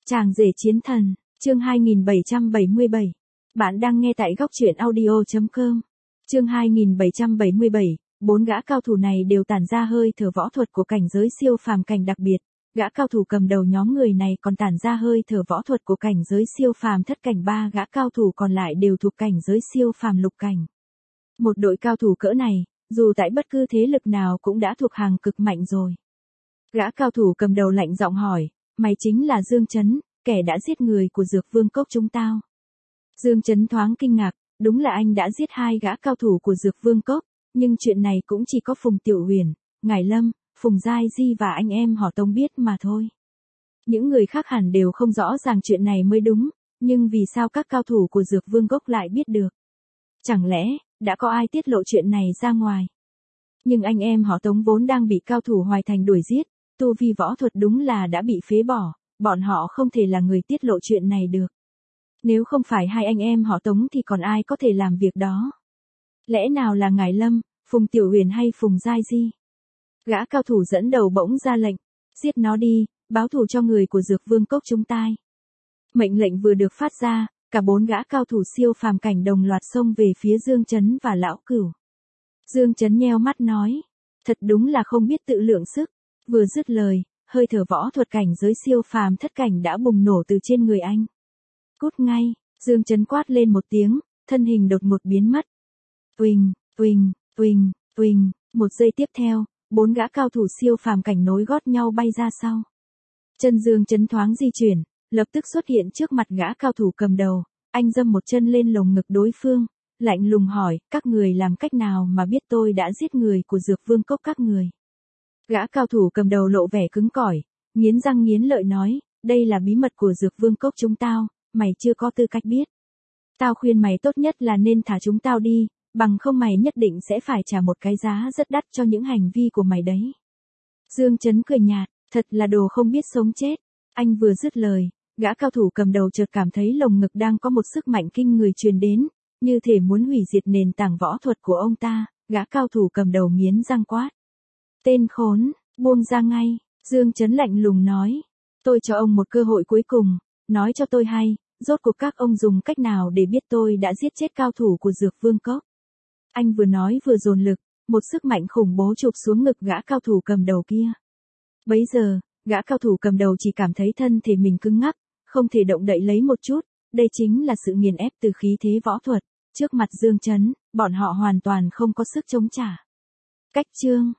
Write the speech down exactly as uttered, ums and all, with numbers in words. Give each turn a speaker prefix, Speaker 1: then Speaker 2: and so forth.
Speaker 1: Chàng rể chiến thần, chương hai nghìn bảy trăm bảy mươi bảy. Bạn đang nghe tại góc truyện audio chấm com. Chương hai nghìn bảy trăm bảy mươi bảy, bốn gã cao thủ này đều tản ra hơi thở võ thuật của cảnh giới siêu phàm cảnh đặc biệt. Gã cao thủ cầm đầu nhóm người này còn tản ra hơi thở võ thuật của cảnh giới siêu phàm thất cảnh, ba gã cao thủ còn lại đều thuộc cảnh giới siêu phàm lục cảnh. Một đội cao thủ cỡ này, dù tại bất cứ thế lực nào cũng đã thuộc hàng cực mạnh rồi. Gã cao thủ cầm đầu lạnh giọng hỏi, mày chính là Dương Chấn, kẻ đã giết người của Dược Vương Cốc chúng tao. Dương Chấn thoáng kinh ngạc, đúng là anh đã giết hai gã cao thủ của Dược Vương Cốc, nhưng chuyện này cũng chỉ có Phùng Tiểu Huyền, Ngải Lâm, Phùng Giai Di và anh em họ Tống biết mà thôi. Những người khác hẳn đều không rõ ràng chuyện này mới đúng, nhưng vì sao các cao thủ của Dược Vương Cốc lại biết được? Chẳng lẽ, đã có ai tiết lộ chuyện này ra ngoài? Nhưng anh em họ Tống vốn đang bị cao thủ Hoài Thành đuổi giết, tu vi võ thuật đúng là đã bị phế bỏ, bọn họ không thể là người tiết lộ chuyện này được. Nếu không phải hai anh em họ Tống thì còn ai có thể làm việc đó? Lẽ nào là Ngải Lâm, Phùng Tiểu Huyền hay Phùng Giai Di? Gã cao thủ dẫn đầu bỗng ra lệnh, giết nó đi, báo thù cho người của Dược Vương Cốc chúng tai. Mệnh lệnh vừa được phát ra, cả bốn gã cao thủ siêu phàm cảnh đồng loạt xông về phía Dương Chấn và Lão Cửu. Dương Chấn nheo mắt nói, thật đúng là không biết tự lượng sức. Vừa dứt lời, hơi thở võ thuật cảnh giới siêu phàm thất cảnh đã bùng nổ từ trên người anh. Cút ngay, Dương Chấn quát lên một tiếng, thân hình đột ngột biến mất. Tuỳnh, tuỳnh, tuỳnh, tuỳnh, một giây tiếp theo, bốn gã cao thủ siêu phàm cảnh nối gót nhau bay ra sau. Chân Dương Chấn thoáng di chuyển, lập tức xuất hiện trước mặt gã cao thủ cầm đầu, anh dâm một chân lên lồng ngực đối phương, lạnh lùng hỏi, các người làm cách nào mà biết tôi đã giết người của Dược Vương Cốc các người? Gã cao thủ cầm đầu lộ vẻ cứng cỏi, nghiến răng nghiến lợi nói, đây là bí mật của Dược Vương Cốc chúng tao, mày chưa có tư cách biết. Tao khuyên mày tốt nhất là nên thả chúng tao đi, bằng không mày nhất định sẽ phải trả một cái giá rất đắt cho những hành vi của mày đấy. Dương Chấn cười nhạt, thật là đồ không biết sống chết. Anh vừa dứt lời, gã cao thủ cầm đầu chợt cảm thấy lồng ngực đang có một sức mạnh kinh người truyền đến, như thể muốn hủy diệt nền tảng võ thuật của ông ta. Gã cao thủ cầm đầu nghiến răng quát, tên khốn, buông ra ngay. Dương Chấn lạnh lùng nói, tôi cho ông một cơ hội cuối cùng, nói cho tôi hay, rốt cuộc các ông dùng cách nào để biết tôi đã giết chết cao thủ của Dược Vương Cốc. Anh vừa nói vừa dồn lực, một sức mạnh khủng bố chụp xuống ngực gã cao thủ cầm đầu kia. Bấy giờ, gã cao thủ cầm đầu chỉ cảm thấy thân thể mình cứng ngắc, không thể động đậy lấy một chút, đây chính là sự nghiền ép từ khí thế võ thuật. Trước mặt Dương Chấn, bọn họ hoàn toàn không có sức chống trả. Cách chương